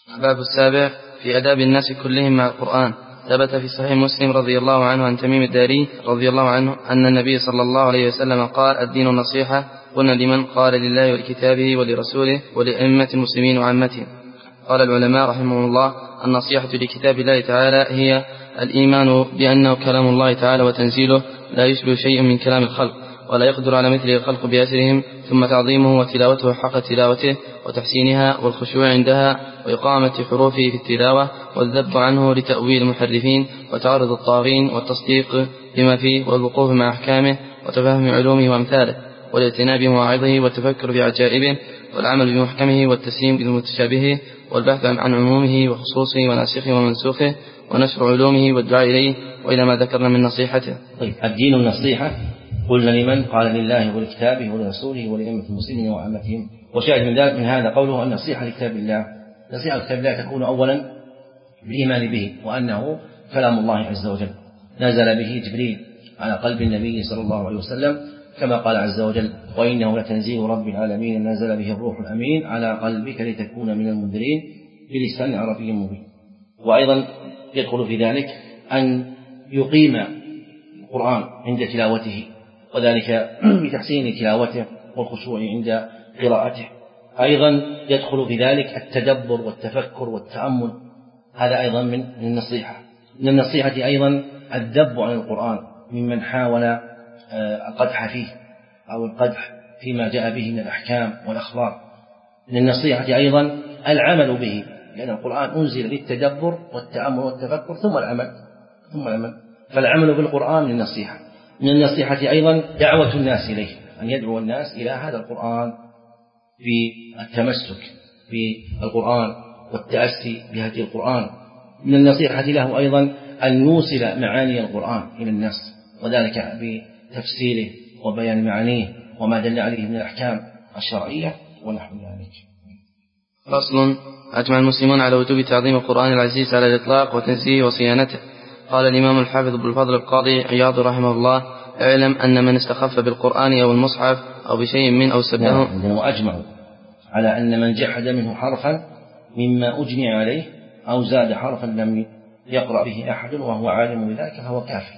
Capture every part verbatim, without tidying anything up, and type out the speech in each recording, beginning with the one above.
الباب السابع في آداب الناس كلهم مع القرآن. ثبت في صحيح مسلم رضي الله عنه عن تميم الداري رضي الله عنه أن النبي صلى الله عليه وسلم قال: الدين النصيحة. قلنا: لمن؟ قال: لله ولكتابه ولرسوله ولأئمة المسلمين وعامتهم. قال العلماء رحمهم الله: النصيحة لكتاب الله تعالى هي الإيمان بأنه كلام الله تعالى وتنزيله لا يشبه شيء من كلام الخلق ولا يقدر على مثله الخلق بأسرهم، ثم تعظيمه وتلاوته حق تلاوته وتحسينها والخشوع عندها وإقامة حروفه في التلاوة والذب عنه لتأويل المحرفين وتعرض الطاغين والتصديق بما فيه والوقوف مع أحكامه وتفهم علومه وأمثاله والاعتناء بمواعظه والتفكر بعجائبه والعمل بمحكمه والتسليم بمتشابهه والبحث عن عمومه وخصوصه وناسخه ومنسوخه ونشر علومه والدعاء إليه وإلى ما ذكرنا من نصيحته. طيب، الدين النصيحة. قلنا: لمن؟ قال: لله ولكتابه ولرسوله ولأئمة المسلمين وعامتهم. وشاهد من ذلك من هذا قوله: النصيحة لكتاب الله. نصيحة لكتاب الله تكون أولا بالإيمان به وأنه كلام الله عز وجل، نزل به جبريل على قلب النبي صلى الله عليه وسلم، كما قال عز وجل: وإنه لتنزيل رب العالمين نزل به الروح الأمين على قلبك لتكون من المنذرين بلسان عربي مبين. وأيضا يدخل في ذلك أن يقيم القرآن عند تلاوته، وذلك بتحسين تلاوته والخشوع عند قراءته. أيضا يدخل في ذلك التدبر والتفكر والتأمل، هذا أيضا من النصيحة. من النصيحة أيضا الذب عن القرآن ممن حاول القدح فيه أو القدح فيما جاء به من الأحكام والأخبار. من النصيحة أيضا العمل به، لأن القرآن أنزل للتدبر والتأمل والتفكر ثم العمل ثم العمل فالعمل بالقرآن من النصيحة. من النصيحة أيضا دعوة الناس إليه، أن يدعو الناس إلى هذا القرآن بالتمسك بالقرآن والتأسي بهدي القرآن. من النصيحة له أيضا أن يوصل معاني القرآن إلى الناس، وذلك بتفسيره وبيان معانيه وما دل عليه من الأحكام الشرعية ونحو ذلك. فصل: أجمع المسلمون على وجوب تعظيم القرآن العزيز على الإطلاق وتنزيهه وصيانته. قال الإمام الحافظ ابن الفضل القاضي عياض رحمه الله: اعلم أن من استخف بالقرآن أو المصحف أو بشيء من أو سبه. نعم، وأجمعوا على أن من جحد منه حرفا مما أجني عليه أو زاد حرفا لم يقرأ به أحد وهو عالم بذلك فهو كافر.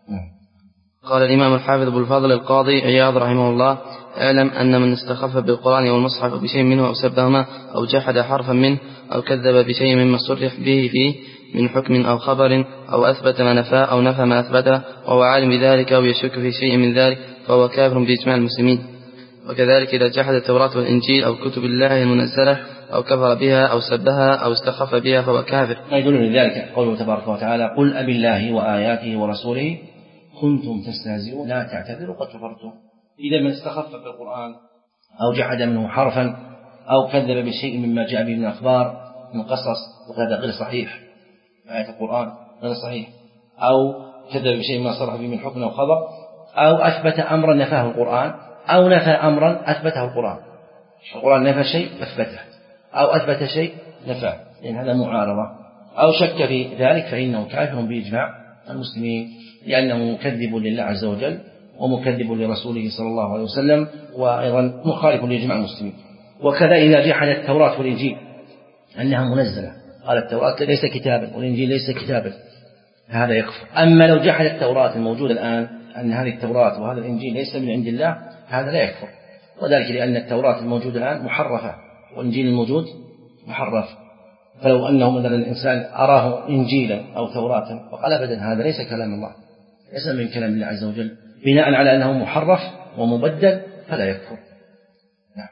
قال الإمام الحافظ ابن الفضل القاضي عياض رحمه الله: اعلم أن من استخف بالقرآن أو المصحف أو بشيء منه أو سبهما أو جحد حرفا منه أو كذب بشيء مما صرح به فيه من حكم أو خبر أو أثبت ما نفاه أو نفى ما أثبته وهو عالم بذلك أو يشك في شيء من ذلك فهو كافر بإجماع المسلمين. وكذلك إذا جحد التوراة والإنجيل أو كتب الله المنزلة أو كفر بها أو سبها أو استخف بها فهو كافر. يدل لذلك قوله تبارك وتعالى: قل أبي الله وآياته ورسوله كنتم تستهزئون لا تعتذروا قد كفرتم. إذا من استخف بالقرآن أو جحد منه حرفا أو كذب بشيء مما جاء به من أخبار من قصص وهذا غير صحيح، آية القرآن غير صحيح، أو كذب بشيء ما صرح به من حكم أو خبر، أو أثبت أمرا نفاه القرآن أو نفى أمرا أثبته القرآن. القرآن نفى شيء أثبته أو أثبت شيء نفاه، لأن هذا معارضة، أو شك في ذلك فإنه كافر بإجماع المسلمين، لأنه مكذب لله عز وجل ومكذب لرسوله صلى الله عليه وسلم وأيضا مخالف لإجماع المسلمين. وكذا إذا جحد التوراة والإنجيل أنها منزلة، قال التوراة ليس كتابا والإنجيل ليس كتابا، هذا يكفر. أما لو جحد التوراة الموجودة الآن أن هذه التوراة وهذا الإنجيل ليس من عند الله، هذا لا يكفر، وذلك لأن التوراة الموجودة الآن محرفة والإنجيل الموجود محرف. فلو أنه مثلا الإنسان أراه إنجيلا أو توراة وقال أبدا هذا ليس كلام الله، ليس من كلام الله عز وجل، بناء على أنه محرف ومبدل فلا يكفر. نعم.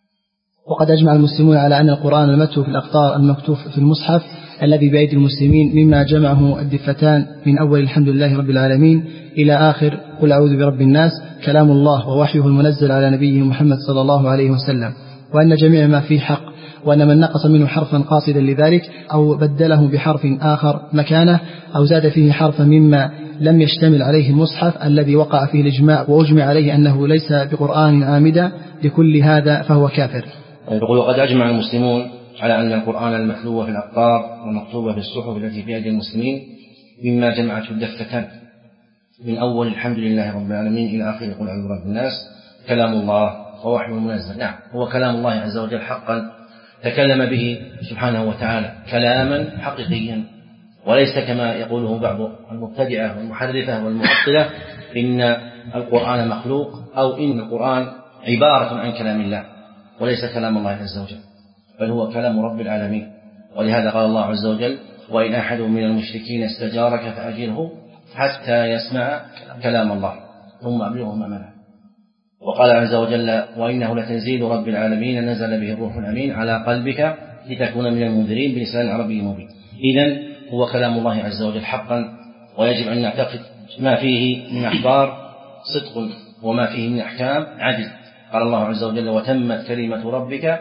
وقد أجمع المسلمون على أن القرآن المتلو في الأقطار المكتوب في المصحف الذي بأيدي المسلمين مما جمعه الدفتان من أول الحمد لله رب العالمين إلى آخر قل أعوذ برب الناس كلام الله ووحيه المنزل على نبيه محمد صلى الله عليه وسلم، وأن جميع ما فيه حق، وأن من نقص منه حرفا قاصدا لذلك أو بدله بحرف آخر مكانه أو زاد فيه حرفا مما لم يشتمل عليه المصحف الذي وقع فيه الإجماع وأجمع عليه أنه ليس بقرآن عامدا لكل هذا فهو كافر. يقول: وقد أجمع المسلمون على أن القرآن المتلو في الأقطار والمكتوب في الصحف التي في أيدي المسلمين مما جمعته الدفتان من أول الحمد لله رب العالمين إلى آخر قل أعوذ برب الناس كلام الله ووحيه المنزل. نعم، هو كلام الله عز وجل حقا تكلم به سبحانه وتعالى كلاما حقيقيا، وليس كما يقوله بعض المبتدعة والمحرفة والمعطلة إن القرآن مخلوق أو إن القرآن عبارة عن كلام الله، وليس كلام الله عز وجل، بل هو كلام رب العالمين. ولهذا قال الله عز وجل: وإن أحد من المشركين استجارك فأجره حتى يسمع كلام الله ثم أبلغه مأمنه. وقال عز وجل: وإنه لتنزيل رب العالمين نزل به الروح الأمين على قلبك لتكون من المنذرين بلسان عربي مبين. إذن هو كلام الله عز وجل حقا، ويجب أن نعتقد ما فيه من أخبار صدق وما فيه من أحكام عدل. قال الله عز وجل: وتمت كلمة ربك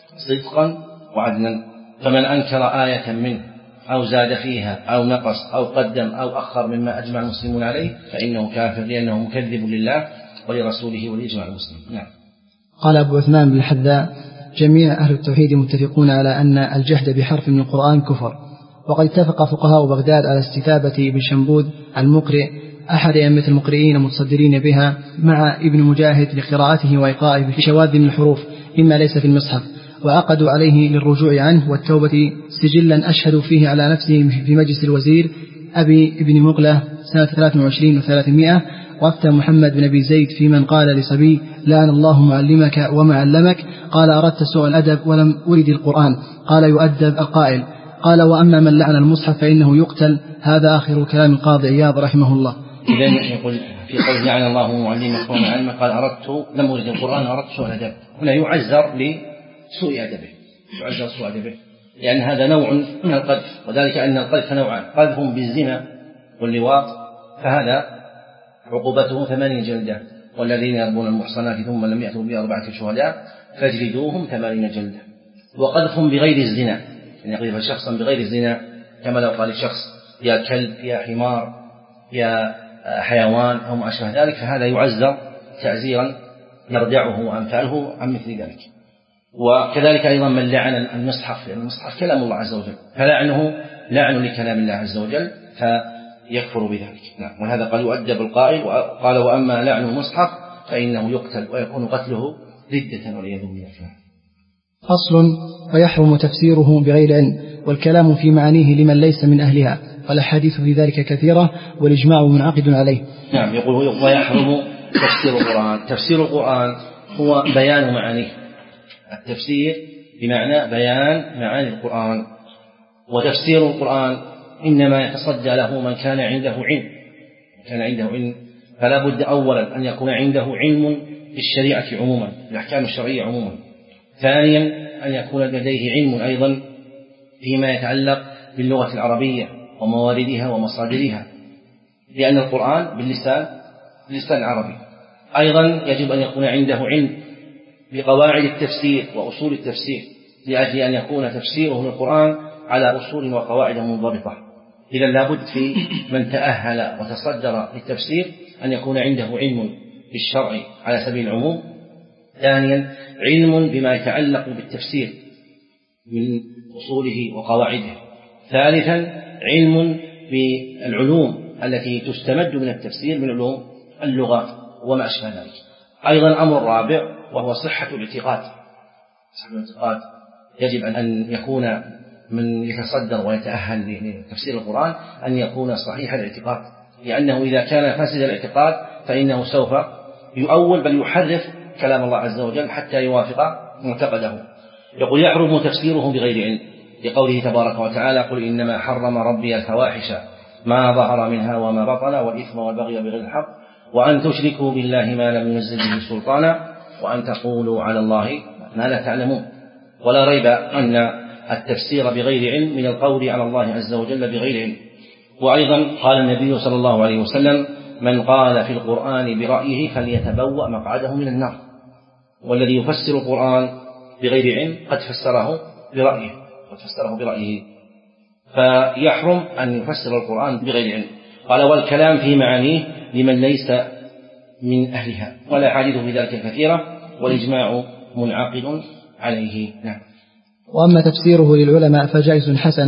صدقا وعدلا. فمن أنكر آية منه أو زاد فيها أو نقص أو قدم أو أخر مما أجمع المسلمون عليه فإنه كافر، لأنه مكذب لله ولرسوله ولإجماع المسلمين. نعم. قال أبو عثمان بن الحذاء: جميع أهل التوحيد متفقون على أن الجحد بحرف من القرآن كفر. وقد اتفق فقهاء بغداد على استتابة ابن شنبود المقرئ أحد أئمة المقرئين المتصدرين بها مع ابن مجاهد لقراءته وإيقائه في شواذ من الحروف مما ليس في المصحف، وعقدوا عليه للرجوع عنه والتوبة سجلا أشهد فيه على نفسه في مجلس الوزير أبي ابن مغلة سنة ثلاث وعشرين وثلاثمائة. وأفتى محمد بن أبي زيد في من قال لصبي: لعن الله معلمك وما علمك. قال: أردت سوء الأدب ولم أرد القرآن. قال: يؤدب القائل. قال: وأما من لعن المصحف فإنه يقتل. هذا آخر كلام القاضي عياض رحمه الله. إذن يقول في قول لعن الله معلمك وما علمك قال: أردت لم أرد القرآن أردت سوء الأدب. هنا يعذر لسوء أدبه، يعذر سوء أدبه، لأن هذا نوع من القذف، وذلك أن القذف نوعان: قذف بالزنا واللواط فهذا عقوبته ثمانين جلدة، والذين يرمون المحصنات ثم لم يأتوا بأربعة شهداء فاجلدوهم ثمانين جلدة. وقذف بغير الزنا، يعني يقذف شخصا بغير الزنا، كما لو قال الشخص: يا كلب، يا حمار، يا حيوان أو ما أشبه ذلك، فهذا يعزر تعزيرا يردعه وأمثاله عن مثل ذلك. وكذلك أيضا من لعن المصحف، لأن المصحف كلام الله عز وجل، فلعنه لعن لكلام الله عز وجل فيكفر بذلك. نعم. وهذا قال: يؤدب القائل. وقال: وأما لعن المصحف فإنه يقتل ويكون قتله ردة والعياذ بالله. فصل: ويحرم تفسيره بغير علم، والكلام في معانيه لمن ليس من أهلها، والأحاديث في ذلك كثيرة والإجماع منعقد عليه. نعم. يقول: ويحرم تفسير القرآن. تفسير القرآن هو بيان معانيه. التفسير بمعنى بيان معاني القرآن. وتفسير القرآن إنما يتصدى له من كان عنده علم، كان عنده علم فلا بد أولا أن يكون عنده علم بالشريعة عموما، بالأحكام الشرعية عموما. ثانيا أن يكون لديه علم أيضا فيما يتعلق باللغة العربية ومواردها ومصادرها، لأن القرآن باللسان باللسان العربي. أيضا يجب أن يكون عنده علم بقواعد التفسير وأصول التفسير، لأجل أن يكون تفسيره للقرآن على أصول وقواعد منضبطة. إذا لابد في من تأهل وتصدر للتفسير أن يكون عنده علم بالشرع على سبيل العموم. ثانيا علم بما يتعلق بالتفسير من أصوله وقواعده. ثالثا علم بالعلوم التي تستمد من التفسير من علوم اللغة وما أشبه ذلك. أيضا أمر رابع وهو صحة الاعتقاد. صحة الاعتقاد يجب أن يكون من يتصدر ويتأهل لتفسير القرآن أن يكون صحيح الاعتقاد، لأنه إذا كان فاسد الاعتقاد فإنه سوف يؤول بل يحرف كلام الله عز وجل حتى يوافق معتقده. يقول: يحرم تفسيره بغير علم، لقوله تبارك وتعالى: قل إنما حرم ربي الفواحش ما ظهر منها وما بطن والإثم والبغي بغير الحق وأن تشركوا بالله ما لم ينزل به سلطانا وأن تقولوا على الله ما لا تعلمون. ولا ريب أن التفسير بغير علم من القول على الله عز وجل بغير علم. وأيضا قال النبي صلى الله عليه وسلم: من قال في القرآن برأيه فليتبوأ مقعده من النار. والذي يفسر القرآن بغير علم قد فسره برأيه قد فسره برأيه فيحرم أن يفسر القرآن بغير علم. قال: والكلام في معانيه لمن ليس من أهلها، والأحاديث في ذلك كثيرة والإجماع منعقد عليه. نعم. وأما تفسيره للعلماء فجائز حسن،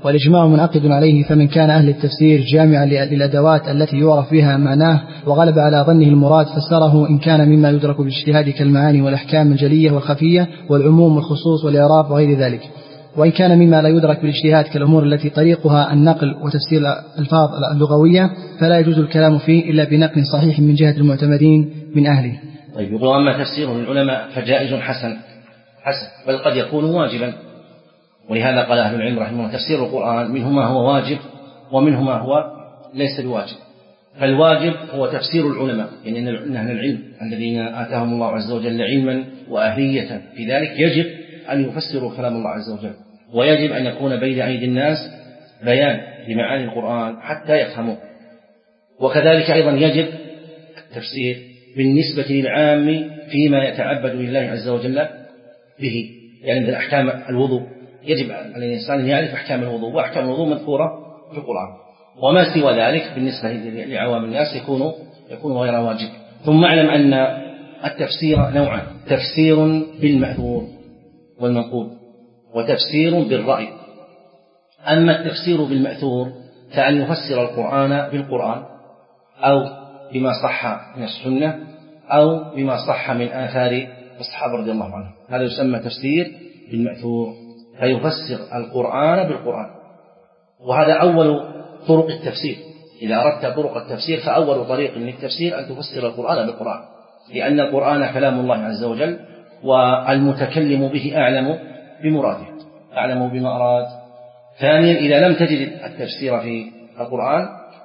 والإجماع منعقد عليه، فمن كان أهل التفسير جامعا للأدوات التي يعرف بها معناه وغلب على ظنه المراد فسره إن كان مما يدرك بالاجتهاد كالمعاني والأحكام الجلية والخفية والعموم والخصوص والإعراب وغير ذلك، وإن كان مما لا يدرك بالاجتهاد كالأمور التي طريقها النقل وتفسير الألفاظ اللغوية فلا يجوز الكلام فيه إلا بنقل صحيح من جهة المعتمدين من أهله. طيب، يقول أما تفسيره للعلماء فجائز حسن حسن بل قد يكون واجبا، ولهذا قال أهل العلم رحمه الله تفسير القرآن منه ما هو واجب ومنه ما هو ليس بواجب. فالواجب هو تفسير العلماء، يعني أن أهل العلم الذين آتاهم الله عز وجل علما وأهلية في ذلك يجب أن يفسروا كلام الله عز وجل، ويجب أن يكون بين أيدي الناس بيان لمعاني القرآن حتى يفهموه. وكذلك أيضا يجب التفسير بالنسبة للعام فيما يتعبد لله عز وجل به، يعني من أحكام الوضوء يجب على الإنسان أن يعرف أحكام الوضوء، وأحكام الوضوء مذكورة في القرآن، وما سوى ذلك بالنسبة لعوام الناس يكون يكون غير واجب. ثم اعلم أن التفسير نوعان: تفسير بالمأثور والمنقول، وتفسير بالرأي. أما التفسير بالمأثور كأن يفسر القرآن بالقرآن أو بما صح من السنة أو بما صح من آثار الصحابة رضي الله عنهم، هذا يسمى تفسير بالمأثور، فيفسر القرآن بالقرآن. وهذا أول طرق التفسير. إذا أردت طرق التفسير فأول طريق للتفسير أن تفسر القرآن بالقرآن، لأن القرآن كلام الله عز وجل، والمتكلم به أعلم بمراده، أعلم بما أراد. ثانيا، إذا لم تجد التفسير في القرآن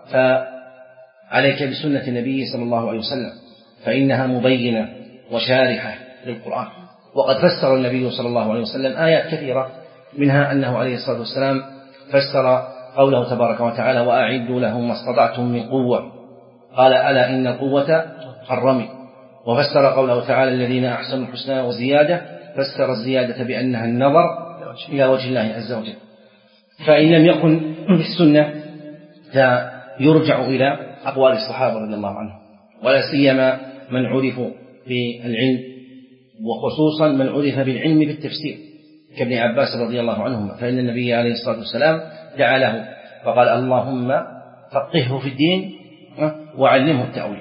فعليك بسنة النبي صلى الله عليه وسلم، فإنها مبينة وشارحة للقرآن. وقد فسر النبي صلى الله عليه وسلم آيات كثيرة، منها أنه عليه الصلاة والسلام فسر قوله تبارك وتعالى: وأعدوا لهم ما استطعتم من قوة، قال: ألا إن القوة الرمي. وفسر قوله تعالى: الذين أحسنوا الحسنى وزيادة، فسر الزيادة بأنها النظر إلى وجه الله عز وجل. فإن لم يكن بالسنة فيرجع إلى أقوال الصحابة رضي الله عنهم، ولا سيما من عرفوا بالعلم، وخصوصا من عرف بالعلم بالتفسير كابن عباس رضي الله عنهما، فإن النبي عليه الصلاة والسلام دعا له فقال: اللهم فقهه في الدين وعلمه التأويل.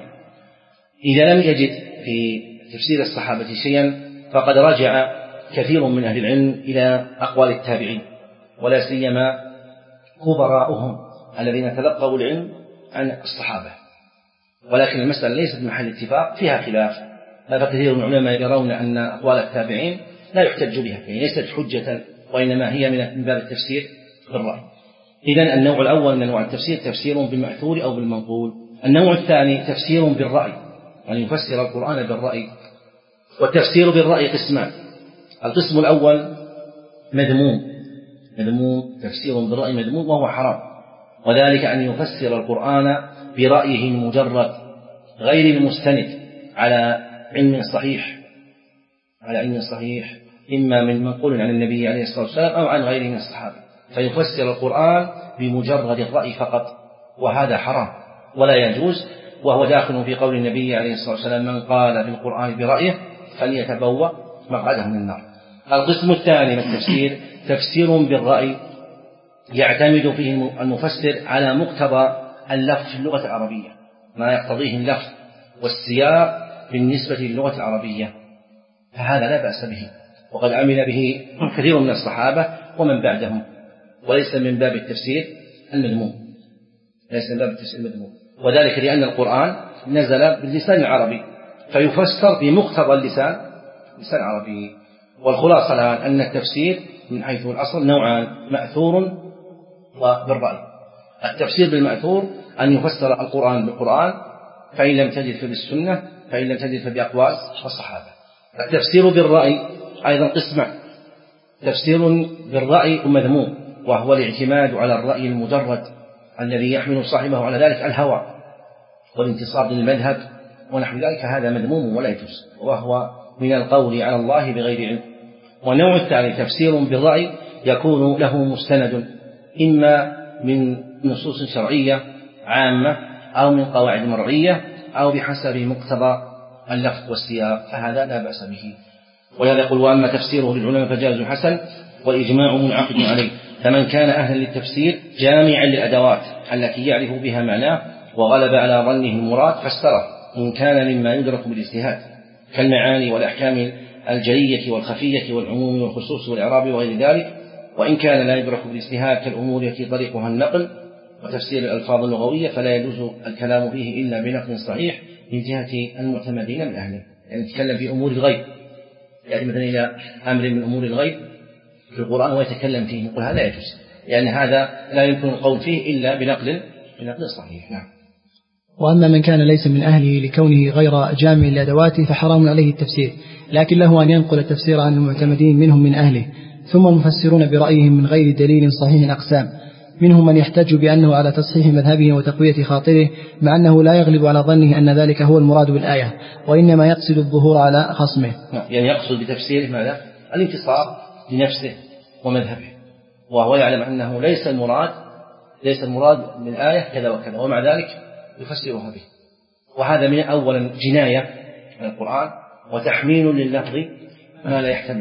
إذا لم يجد في تفسير الصحابة شيئا فقد رجع كثير من أهل العلم إلى أقوال التابعين، ولا سيما كبراؤهم الذين تلقوا العلم عن الصحابة. ولكن المسألة ليست محل اتفاق، فيها خلاف، فكثير من العلماء يرون أن أقوال التابعين لا يحتج بها، يعني ليست حجة، وإنما هي من باب التفسير بالرأي. إذن النوع الأول من أنواع التفسير تفسير بالمأثور أو بالمنقول. النوع الثاني تفسير بالرأي، أن يفسر القرآن بالرأي. والتفسير بالرأي قسمان: القسم الأول مذموم، مذموم تفسير بالرأي مذموم وهو حرام، وذلك أن يفسر القرآن برأيه المجرد غير المستند على علم صحيح، على علم صحيح إما من منقول عن النبي عليه الصلاة والسلام أو عن غيره من الصحابة، فيفسر القرآن بمجرد الرأي فقط، وهذا حرام ولا يجوز، وهو داخل في قول النبي عليه الصلاة والسلام: من قال بالقرآن برأيه فليتبوأ مقعده من النار. القسم الثاني من التفسير تفسير بالرأي يعتمد فيه المفسر على مقتضى اللفظ في اللغة العربية، ما يقتضيه اللفظ والسياق بالنسبة للغة العربية، فهذا لا بأس به، وقد عمل به كثير من الصحابة ومن بعدهم، وليس من باب التفسير المذموم، ليس من باب التفسير المذموم، وذلك لأن القرآن نزل باللسان العربي فيفسر بمقتضى اللسان لسان عربي. والخلاصة الآن أن التفسير من حيث الأصل نوعان: مأثور وبالرأي. التفسير بالمأثور أن يفسر القرآن بالقرآن، فإن لم تجد فبالسنة، فإن لم تجد فبأقوال الصحابة. التفسير بالرأي أيضا قسمان: تفسير بالرأي مذموم، وهو الاعتماد على الرأي المجرد الذي يحمل صاحبه على ذلك الهوى والانتصاب للمذهب ونحو ذلك، هذا مذموم ولا يجوز، وهو من القول على الله بغير علم. والنوع الثاني تفسير بالرأي يكون له مستند إما من نصوص شرعية عامة أو من قواعد مرعية أو بحسب مقتضى اللفظ والسياق، فهذا لا بأس به. ولهذا يقول: وأما تفسيره للعلماء فجائز حسن والإجماع منعقد عليه. فمن كان أهلا للتفسير جامعا للأدوات التي يعرف بها معناه وغلب على ظنه المراد فسره، إن كان مما يدرك بالاجتهاد كالمعاني والأحكام الجلية والخفية والعموم والخصوص والإعراب وغير ذلك، وإن كان لا يدرك بالاجتهاد كالأمور التي طريقها النقل وتفسير الألفاظ اللغوية فلا يجوز الكلام فيه إلا بنقل صحيح من جهة المعتمدين من أهله. يعني يتكلم في أمور الغيب، يعني مثلا إلى أمر من أمور الغيب في القرآن ويتكلم فيه، نقول هذا يجوز، يعني هذا لا يمكن القول فيه إلا بنقل بنقل صحيح. نعم. وأما من كان ليس من أهله لكونه غير جامع لأدواته فحرام عليه التفسير، لكن له أن ينقل التفسير عن المعتمدين منهم من أهله. ثم المفسرون برأيهم من غير دليل صحيح أقسام، منهم من يحتج بأنه على تصحيح مذهبه وتقوية خاطره، مع أنه لا يغلب على ظنه أن ذلك هو المراد بالآية، وإنما يقصد الظهور على خصمه. يعني يقصد بتفسيره ماذا؟ الانتصار لنفسه ومذهبه، وهو يعلم أنه ليس المراد ليس المراد من الآية كذا وكذا، ومع ذلك يفسرها به. وهذا من أولا جناية من القرآن وتحميل لللفظ ما لا يحتمل،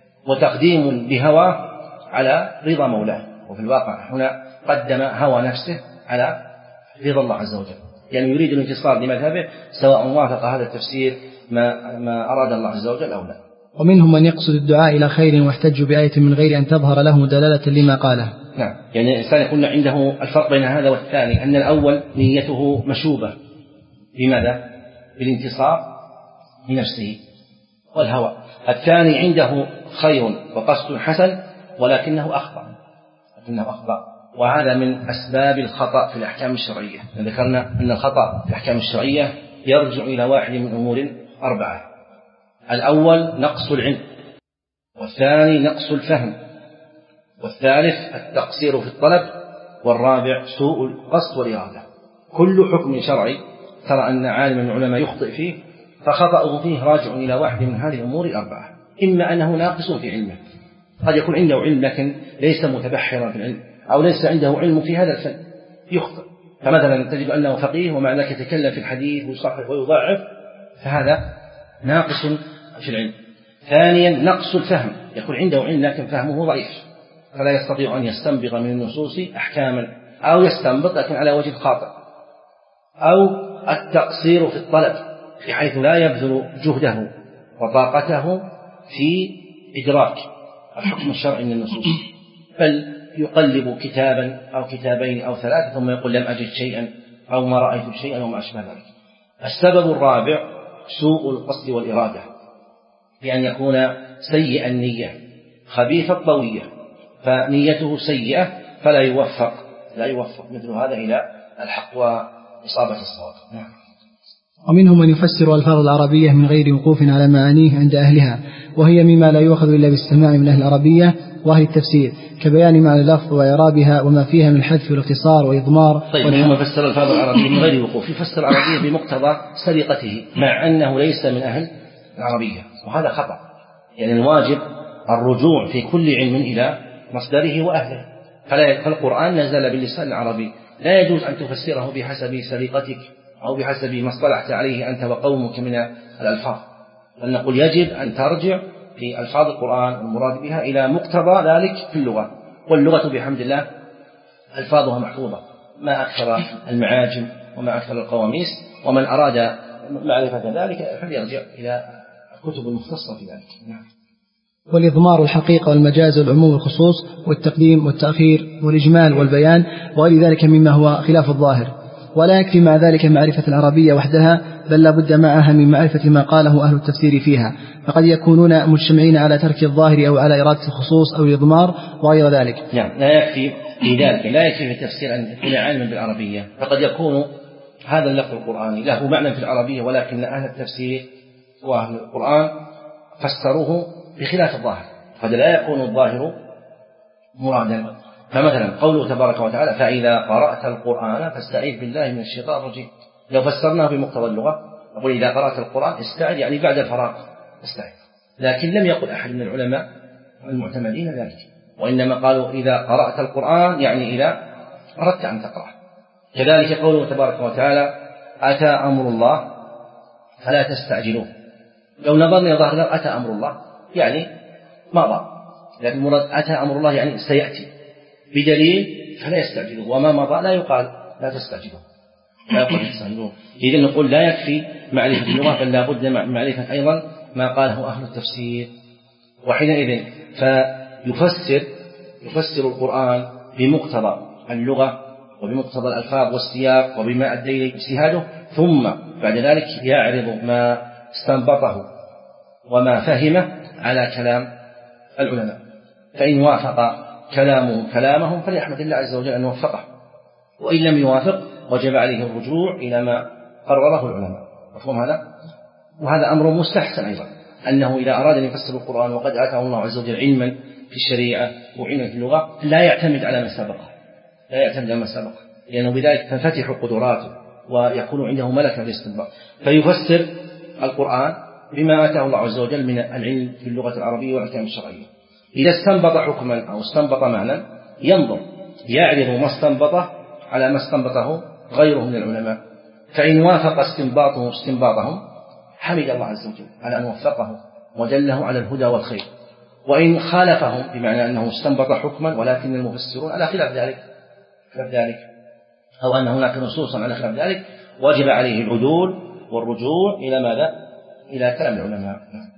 وتقديم بهواه على رضا مولاه. وفي الواقع هنا قدم هوى نفسه على رضا الله عز وجل، يعني يريد الانتصار لمذهبه سواء وافق هذا التفسير ما, ما أراد الله عز وجل أو لا. ومنهم من يقصد الدعاء إلى خير ويحتج بآية من غير أن تظهر له دلالة لما قاله. نعم، يعني الإنسان يكون عنده الفرق بين هذا والثاني، أن الأول نيته مشوبة بماذا؟ بالانتصار لنفسه والهوى، الثاني عنده خير وقصد حسن ولكنه أخطأ لكنه أخطأ وهذا من أسباب الخطأ في الأحكام الشرعية. ذكرنا أن الخطأ في الأحكام الشرعية يرجع إلى واحد من أمور أربعة: الأول نقص العلم، والثاني نقص الفهم، والثالث التقصير في الطلب، والرابع سوء القصد والإرادة. كل حكم شرعي ترى أن عالم من العلماء يخطئ فيه فخطأه فيه راجع إلى واحد من هذه الأمور الأربعة: إما أنه ناقص في علمه، قد يكون عنده علم لكن ليس متبحرا في العلم، أو ليس عنده علم في هذا الفن يخطئ، فمثلا تجد أنه فقيه ومع ذلك يتكلم في الحديث ويصحح ويضعف، فهذا ناقص في العلم. ثانيا نقص الفهم، يكون عنده علم لكن فهمه ضعيف فلا يستطيع أن يستنبط من النصوص أحكاما، أو يستنبط لكن على وجه خاطئ. أو التقصير في الطلب بحيث لا يبذل جهده وطاقته في إدراك الحكم الشرعي من النصوص، بل يقلب كتابا أو كتابين أو ثلاثة ثم يقول لم أجد شيئا أو ما رأيت شيئا وما أشبه ذلك. السبب الرابع سوء القصد والإرادة، بأن يكون سيء النية خبيث الطوية، فنيته سيئة فلا يوفق لا يوفق مثل هذا إلى الحق وإصابة الصواب. نعم. ومنهم من يفسر الألفاظ العربية من غير وقوف على معانيه عند أهلها، وهي مما لا يؤخذ إلا بالسماع من أهل العربية وأهل التفسير، كبيان معنى اللفظ وإعرابها وما فيها من حذف والاختصار وإضمار. طيب، من يفسر الألفاظ العربية من غير وقوف يفسر العربية بمقتضى سرقته مع أنه ليس من أهل العربية، وهذا خطأ. يعني الواجب الرجوع في كل علم إلى مصدره وأهله، فالقرآن نزل باللسان العربي، لا يجوز أن تفسره بحسب سرقتك أو بحسب ما اصطلحت عليه أنت وقومك من الألفاظ، بل نقول يجب أن ترجع في ألفاظ القرآن والمراد بها إلى مقتضى ذلك في اللغة، واللغة بحمد الله ألفاظها محفوظة، ما أكثر المعاجم وما أكثر القواميس، ومن أراد معرفة ذلك فليرجع إلى الكتب المختصة في ذلك. نعم. والإضمار الحقيقة والمجاز والعموم والخصوص والتقديم والتأخير والإجمال والبيان وغير ذلك مما هو خلاف الظاهر. ولا يكفي مع ذلك معرفة العربية وحدها، بل لابد معها من معرفة ما قاله أهل التفسير فيها، فقد يكونون مجتمعين على ترك الظاهر أو على إرادة الخصوص أو الإضمار وغير ذلك. نعم، لا يكفي في ذلك لا يكفي في التفسير أن يكون عالما بالعربية، فقد يكون هذا اللفظ القرآني له معنى في العربية ولكن أهل التفسير وأهل القرآن فسروه بخلاف الظاهر، قد لا يكون الظاهر مرادا. فمثلا قوله تبارك وتعالى فإذا قرأت القرآن فاستعيذ بالله من الشيطان الرجيم، لو فسرناه بمقتضى اللغة نقول إذا قرأت القرآن استعذ يعني بعد الفراغ استعذ، لكن لم يقل أحد من العلماء المعتمدين ذلك، وإنما قالوا إذا قرأت القرآن يعني إذا أردت أن تقرأ. كذلك قوله تبارك وتعالى أتى أمر الله فلا تستعجلوه، لو نظرنا ظاهر أتى أمر الله يعني ماضى، لكن المراد أتى أمر الله يعني سيأتي، بدليل فلا يستعجلوه، وما مضى لا يقال لا تستعجلوه، لا يقال تستعجلوه. إذا نقول لا يكفي معرفة اللغة، بل لا بد من معرفة أيضا ما قاله أهل التفسير. وحينئذ فيفسر يفسر القرآن بمقتضى اللغة وبمقتضى الألفاظ والسياق وبما أدى إليه اجتهاده، ثم بعد ذلك يعرض ما استنبطه وما فهمه على كلام العلماء، فإن وافق كلامه كلامهم فليحمد الله عز وجل أن وفقه، وإن لم يوافق وجب عليه الرجوع إلى ما قرره العلماء. مفهوم هذا؟ وهذا أمر مستحسن أيضا، أنه إذا أراد أن يفسر القرآن وقد آتاه الله عز وجل علما في الشريعة وعلما في اللغة لا يعتمد على ما سبقه، لا يعتمد على ما سبقه، لأنه بذلك تنفتح قدراته ويكون عنده ملكة للاستنباط، فيفسر القرآن بما آتاه الله عز وجل من العلم في اللغة العربية والأحكام الشرعية. إذا استنبط حكما أو استنبط معنى ينظر يعرض ما استنبطه على ما استنبطه غيره من العلماء، فإن وافق استنباطه استنباطهم حمد الله عز وجل على أن وفقه ودله على الهدى والخير، وإن خالفهم بمعنى أنه استنبط حكما ولكن المفسرون على خلاف ذلك خلاف ذلك أو أن هناك نصوصا على خلاف ذلك وجب عليه العدول والرجوع إلى ماذا؟ إلى كلام العلماء.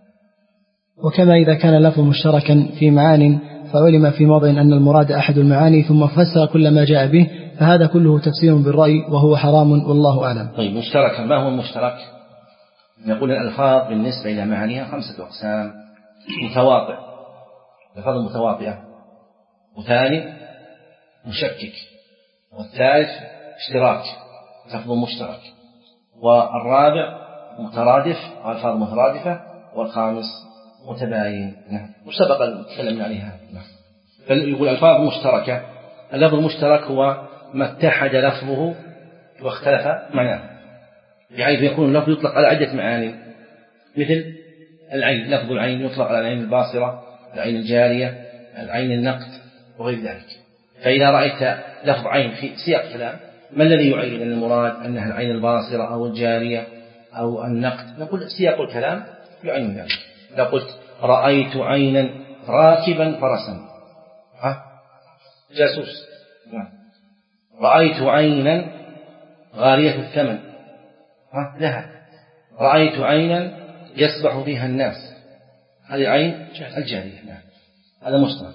وكما إذا كان اللفظ مشتركا في معان فعلم في موضع أن المراد أحد المعاني ثم فسر كل ما جاء به، فهذا كله تفسير بالرأي وهو حرام والله أعلم. طيب، مشتركا ما هو المشترك؟ نقول الألفاظ بالنسبة إلى معانيها خمسة أقسام: متواطئ، لفظ متواطئة، وثاني مشكك، والثالث اشتراك لفظ مشترك، والرابع مترادف ألفاظ مترادفة، والخامس متباين. نعم، وسبق أن تكلمنا عليها. نعم، فيقول ألفاظ مشتركة. اللفظ المشترك هو ما اتحد لفظه واختلف معناه، بحيث يكون اللفظ يطلق على عدة معاني، مثل العين، لفظ العين يطلق على العين الباصرة، العين الجارية، العين النقد وغير ذلك. فإذا رأيت لفظ عين في سياق كلام، ما الذي يعين أن المراد أنها العين الباصرة أو الجارية أو النقد؟ نقول سياق الكلام يعين ذلك. لو قلت رأيت عينا راكبا فرسا، ها جاسوس. رأيت عينا غالية الثمن، ها ذهب. رأيت عينا يسبح فيها الناس، هذه عين الجارية. هذا مشترك.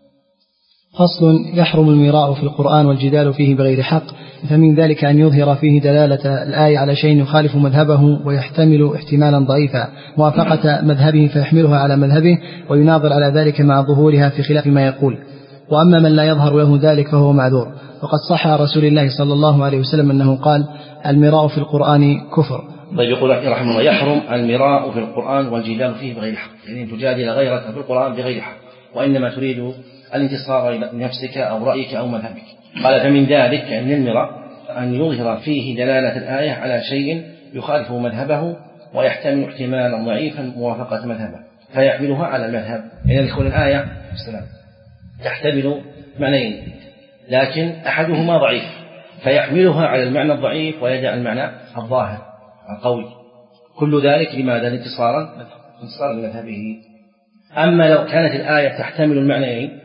فصل: يحرم المراء في القرآن والجدال فيه بغير حق، فمن ذلك أن يظهر فيه دلالة الآية على شيء يخالف مذهبه ويحتمل احتمالا ضعيفا موافقة مذهبه فيحملها على مذهبه ويناظر على ذلك مع ظهورها في خلاف ما يقول. وأما من لا يظهر له ذلك فهو معذور، وقد صح عن رسول الله صلى الله عليه وسلم أنه قال: المراء في القرآن كفر. طيب، يقول رحمه الله: يحرم المراء في القرآن والجدال فيه بغير حق، يعني تجادل غيرك في القرآن بغير حق، وإنما تريد الانتصار لنفسك أو رأيك أو مذهبك. قال: فمن ذلك أن المراء أن يظهر فيه دلالة الآية على شيء يخالف مذهبه ويحتمل احتمالا ضعيفا موافقة مذهبه فيحملها على المذهب. يعني يكون الآية السلام تحتمل معنيين، لكن أحدهما ضعيف فيحملها على المعنى الضعيف ويدع المعنى الظاهر القوي. كل ذلك لماذا؟ انتصارا انتصارا لمذهبه. أما لو كانت الآية تحتمل المعنيين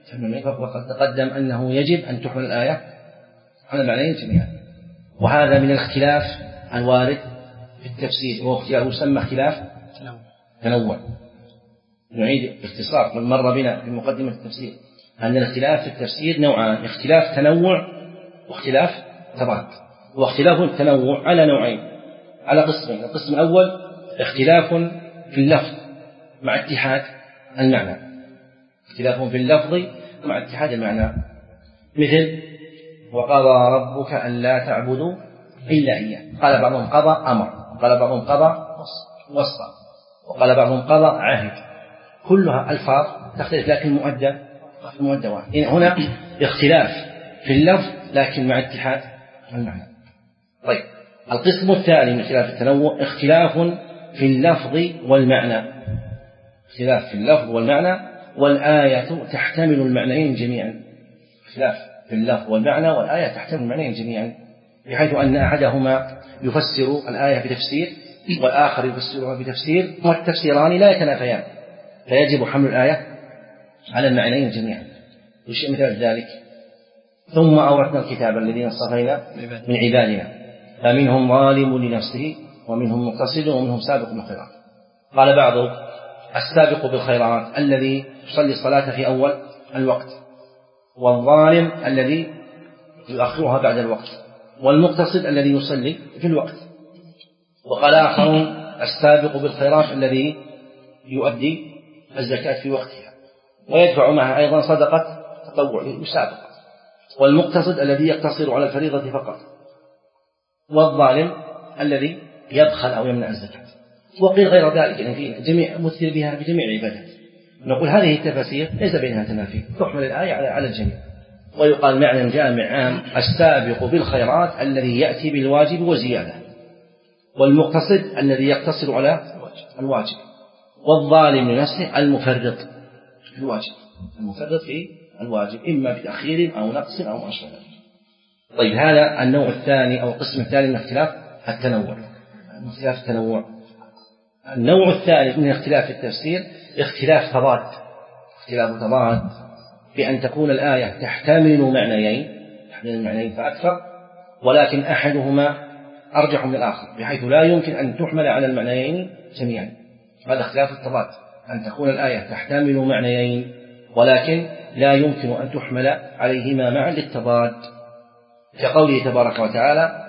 فقد تقدم أنه يجب أن تحمل الآية على المعنيين جميعا، وهذا من الاختلاف الوارد في التفسير، وهو يسمى اختلاف تنوع. نعيد باختصار من مر بنا في مقدمة التفسير أن الاختلاف في التفسير نوعان: اختلاف تنوع واختلاف تضاد. واختلاف التنوع على نوعين، على قسمين. القسم الأول اختلاف في اللفظ مع اتحاد المعنى، اختلاف في اللفظ مع اتحاد المعنى، مثل: وقضى ربك ألا تعبدوا إلا إياه. قال بعضهم قضى أمر، قال بعضهم قضى وصى، وقال بعضهم قضى عهد. كلها ألفاظ تختلف لكن مؤدى مؤدى واحد. هنا اختلاف في اللفظ لكن مع اتحاد المعنى. طيب، القسم الثاني من اختلاف التنوع اختلاف في اللفظ والمعنى، اختلاف في اللفظ والمعنى والآية تحتمل المعنيين جميعا. اختلاف في اللفظ والمعنى والآية تحتمل المعنيين جميعا، بحيث أن أحدهما يفسر الآية بتفسير والآخر يفسرها بتفسير، والتفسيران لا يتنافيان، فيجب حمل الآية على المعنيين جميعا. مثل ذلك. ثم أورثنا الكتاب الذين اصطفينا من عبادنا فمنهم ظالم لنفسه ومنهم مقتصد ومنهم سابق بالخيرات. قال بعضهم السابق بالخيرات الذي يصلي الصلاة في أول الوقت، والظالم الذي يؤخرها بعد الوقت، والمقتصد الذي يصلي في الوقت. وقال آخرون السابق بالخيرات الذي يؤدي الزكاة في وقتها ويدفع معها أيضا صدقة تطوع يسابق، والمقتصد الذي يقتصر على الفريضة فقط، والظالم الذي يبخل أو يمنع الزكاة. وقيل غير ذلك يعني في جميع مثل بها بجميع العبادات. نقول هذه التفاسير ليس بينها تنافي، تحمل الآية على الجميع. ويقال معنى جامع عام السابق بالخيرات الذي يأتي بالواجب وزيادة، والمقتصد الذي يقتصر على الواجب، والظالم لنفسه المفرط في الواجب، المفرط في الواجب إما بتأخير أو نقص أو ما أشبه ذلك. طيب هذا النوع الثاني أو القسم الثاني من اختلاف التنوع. اختلاف التنوع النوع الثالث من اختلاف التفسير اختلاف تضاد، اختلاف تضاد بأن تكون الآية تحتمل معنيين، تحتمل المعنيين فأكثر، ولكن أحدهما أرجح من الآخر بحيث لا يمكن أن تحمل على المعنيين جميعا. هذا اختلاف التضاد، أن تكون الآية تحتمل معنيين ولكن لا يمكن أن تحمل عليهما معا للتضاد، كقوله تبارك وتعالى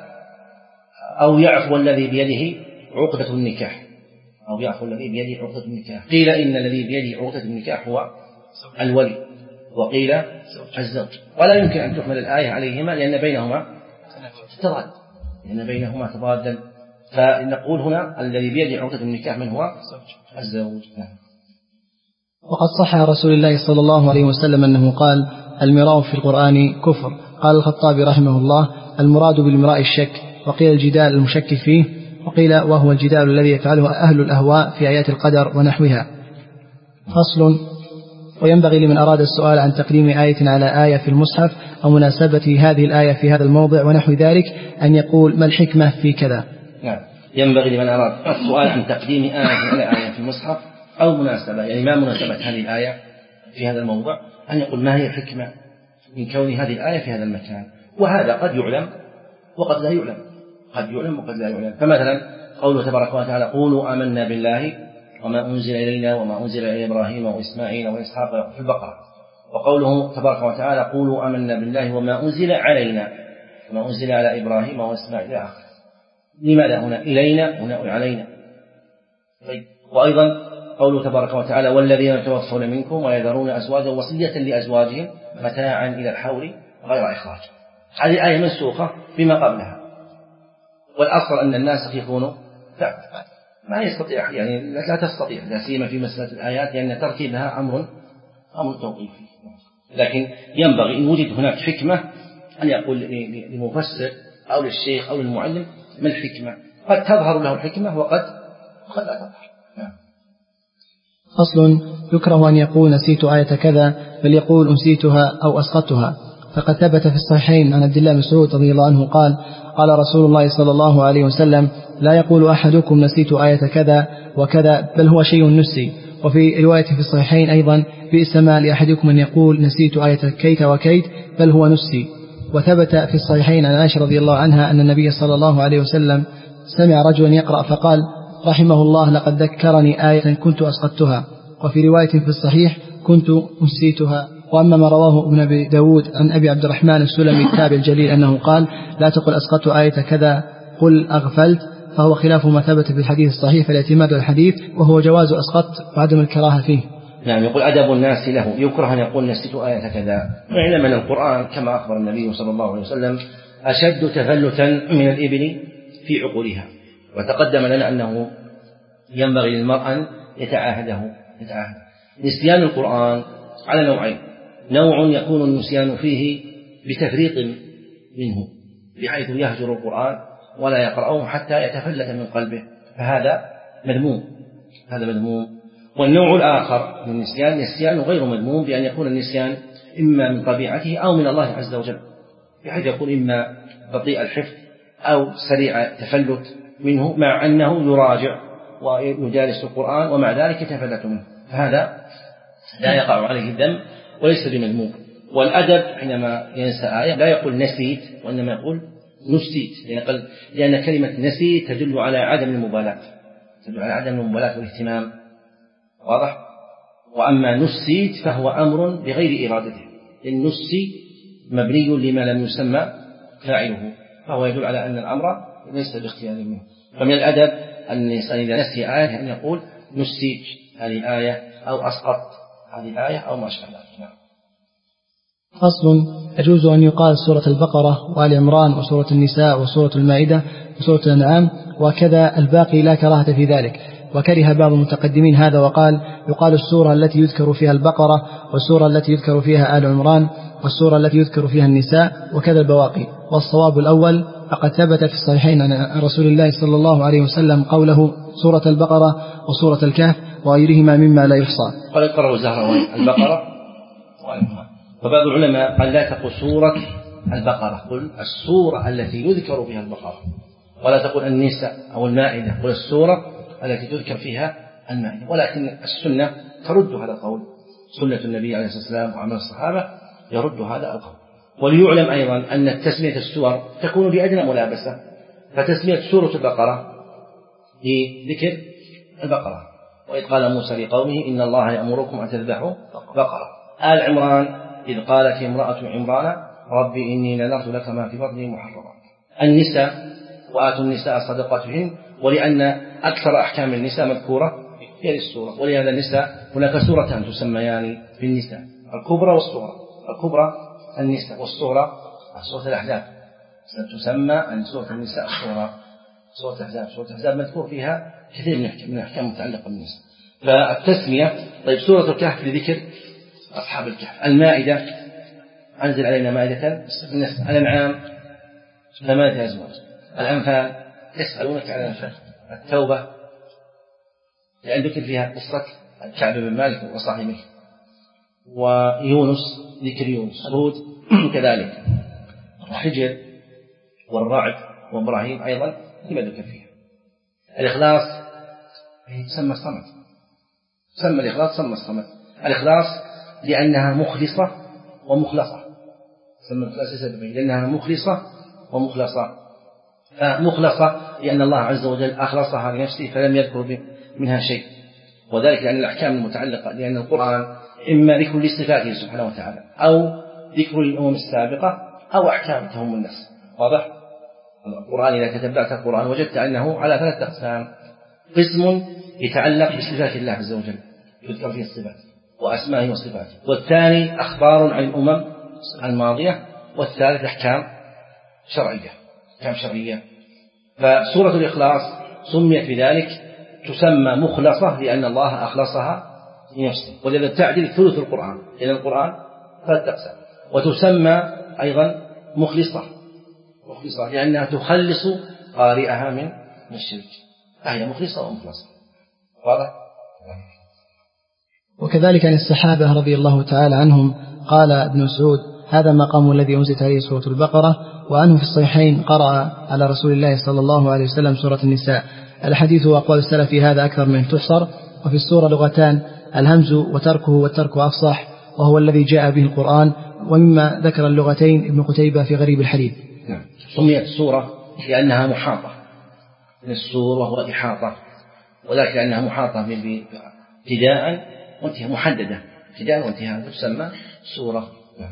أو يعفو الذي بيده عقدة النكاح، أو يعفو الذي بيده عقدة النكاح. قيل إن الذي بيده عقدة النكاح هو الولي، وقيل الزوج، ولا يمكن أن تحمل الآية عليهما لأن بينهما تضاد، لأن بينهما تضادا. فنقول هنا الذي بيده عقدة النكاح من هو الزوج. وقد صح عن رسول الله صلى الله عليه وسلم أنه قال المراء في القرآن كفر. قال الخطابي رحمه الله المراد بالمراء الشك، وقيل الجدال المشكك فيه، وقيل وهو الجدال الذي يفعله أهل الأهواء في آيات القدر ونحوها. فصل. وينبغي لمن أراد السؤال عن تقديم آية على آية في المصحف أو مناسبة هذه الآية في هذا الموضع ونحو ذلك أن يقول ما الحكمة في كذا. نعم. ينبغي لمن أراد السؤال عن تقديم آية على آية في المصحف أو مناسبة، يعني ما مناسبة هذه الآية في هذا الموضع، أن يقول ما هي الحكمة من كون هذه الآية في هذا المكان. وهذا قد يعلم وقد لا يعلم، قد يعلم وقد لا يعلم. فمثلا قوله تبارك وتعالى قولوا آمنا بالله وما أنزل إلينا وما أنزل إلى إبراهيم وإسماعيل وإسحاق في البقرة، وقوله تبارك وتعالى قولوا آمنا بالله وما أنزل علينا وما أنزل على إبراهيم وإسماعيل إلى آخره. لماذا هنا إلينا هنا علينا؟ طيب. وأيضا قوله تبارك وتعالى والذين يتوفون منكم ويذرون أزواجا وصية لأزواجهم متاعا إلى الحول غير إخراج. هذه الآية منسوخة بما قبلها، والأصل أن الناس يكونوا ما يستطيع، يعني لا تستطيع لا سيما في مسألة الآيات لأن ترتيبها أمر أمر توقيفي. لكن ينبغي إن وجد هناك حكمة أن يقول للمفسر أو للشيخ أو للمعلم ما الحكمة. قد تظهر له الحكمة وقد قد لا تظهر. فصل. يكره أن يقول نسيت آية كذا، بل يقول أنسيتها أو أسقطتها. فقد ثبت في الصحيحين عن عبد الله بن مسعود رضي الله عنه قال قال رسول الله صلى الله عليه وسلم لا يقول أحدكم نسيت آية كذا وكذا بل هو شيء نسي. وفي رواية في الصحيحين أيضا بئس ما لأحدكم أن يقول نسيت آية كيت وكيت بل هو نسي. وثبت في الصحيحين عن عائشة رضي الله عنها أن النبي صلى الله عليه وسلم سمع رجلا يقرأ فقال رحمه الله لقد ذكرني آية كنت أسقطتها. وفي رواية في الصحيح كنت أنسيتها. وأما ما رواه ابن أبي داود عن أبي عبد الرحمن السلمي التابع الجليل أنه قال لا تقل أسقطت آية كذا قل أغفلت، فهو خلاف ما ثبت في الحديث الصحيح فالاعتماد على الحديث وهو جواز أسقط وعدم الكراهة فيه. نعم. يقول أدب الناس له يكره أن يقول نسيت آية كذا، وعلم أن القرآن كما أخبر النبي صلى الله عليه وسلم أشد تفلتا من الإبل في عقولها. وتقدم لنا أنه ينبغي للمرء أن يتعاهده يتعاهد. نسيان القرآن على نوعين: نوع يكون النسيان فيه بتفريط منه بحيث يهجر القرآن ولا يقرأه حتى يتفلت من قلبه، فهذا مذموم هذا مذموم. والنوع الآخر من النسيان نسيان غير مذموم بأن يكون النسيان إما من طبيعته أو من الله عز وجل، بحيث يكون إما بطيء الحفظ أو سريع التفلت منه مع أنه يراجع ويجالس القرآن ومع ذلك يتفلت منه، فهذا لا يقع عليه الذنب وليس بمذموم. والأدب حينما ينسى آية لا يقول نسيت وإنما يقول نسيت، لأن كلمة نسيت تدل على عدم المبالاة، تدل على عدم المبالاة والاهتمام، واضح؟ وأما نسيت فهو أمر بغير إرادته، النسي مبني لما لم يسمى فاعله، فهو يدل على أن الأمر ليس باختيار منه. فمن الأدب أن الإنسان إذا نسي آية أن يقول نسيت هذه الآية أو أسقطت هذه الآية أو ما شابه ذلك. فصل: يجوز أن يقال سورة البقرة وآل عمران وسورة النساء وسورة المائدة وسورة الأنعام، وكذا الباقي لا كراهة في ذلك. وكره بعض المتقدمين هذا وقال: يقال السورة التي يذكر فيها البقرة والسورة التي يذكر فيها آل عمران والسورة التي يذكر فيها النساء وكذا البواقي. والصواب الأول، فقد ثبت في الصحيحين عن رسول الله صلى الله عليه وسلم قوله: سورة البقرة وسورة الكهف وغيرهما مما لا يحصى. قال يقرأ الزهراوي البقرة وآل عمران. وبعض العلماء قال لا تقل سورة البقرة، قل السورة التي يذكر فيها البقرة، ولا تقل النساء أو المائدة، قل السورة التي تذكر فيها المائدة. ولكن السنة ترد هذا القول، سنة النبي عليه الصلاة والسلام وعمل الصحابة يرد هذا القول. وليعلم أيضا أن تسمية السور تكون لأدنى ملابسة، فتسمية سورة البقرة لذكر البقرة، وإذ قال موسى لقومه إن الله يأمركم أن تذبحوا بقرة. آل عمران إذ قالت امرأة عمران ربي إني نذرت لك ما في بطني محررا. النساء وآتوا النساء صدقاتهن، ولأن أكثر أحكام النساء مذكورة في هذه السورة، ولهذا النساء هناك سورتان تسميان في النساء: الكبرى والصغرى. الكبرى النساء والصغرى سورة الأحزاب، تسمى سورة النساء الصغرى سورة الأحزاب. سورة الأحزاب مذكور فيها كثير من الأحكام المتعلقة بالنساء. فالتسمية. طيب سورة الكهف لذكر أصحاب الكهف. المائدة أنزل علينا مائدة النساء. الأنعام ثمانية أزواج. الأنفال يسألونك عن الأنفال. التوبة لأن ذكر فيها قصة كعب بن مالك وصاحبه. ويونس ذكر يونس. هود كذلك. الحجر والرعد وإبراهيم أيضا لما ذكر فيها. الإخلاص تسمى الصمد، تسمى الإخلاص تسمى الصمد. الإخلاص لأنها مخلصة ومخلصة، تسمى الإخلاص لسببين: لأنها مخلصة ومخلصة. فمخلصة لأن الله عز وجل أخلصها لنفسه فلم يذكر منها شيء، وذلك لأن الأحكام المتعلقة، لأن القرآن إما ذكر لصفاته سبحانه وتعالى أو ذكر للأمم السابقة أو أحكام تهم الناس. واضح؟ القرآن إذا تتبعت القرآن وجدت أنه على ثلاثة أقسام: قسم يتعلق بصفات الله عز وجل يذكر فيه الصفات وأسمائه وصفاته، والثاني أخبار عن الأمم الماضية، والثالث أحكام شرعية أحكام شرعية. فسورة الإخلاص سميت بذلك، تسمى مخلصة لأن الله أخلصها لنفسه، ولذا تعدل ثلث القرآن، لأن القرآن ثلاثة أقسام. وتسمى أيضا مخلصة مخلصة لأنها تخلص قارئها من الشرك، فهي مخلصة ومخلصة. واضح؟ وكذلك عن الصحابة رضي الله تعالى عنهم قال ابن مسعود: هذا مقام الذي أنزلت عليه سورة البقرة. وعنه في الصحيحين قرأ على رسول الله صلى الله عليه وسلم سورة النساء. الحديث وأقوال السلف في هذا أكثر من تحصر. وفي السورة لغتان: الهمز وتركه، والترك أفصح وهو الذي جاء به القرآن. ومما ذكر اللغتين ابن قتيبة في غريب الحديث. نعم. سميت السورة لأنها محاطة من السور وهو إحاطة، وذلك لأنها محاطة ابتداء وانتهاء، محددة ابتداء وانتهاء، تسمى سورة.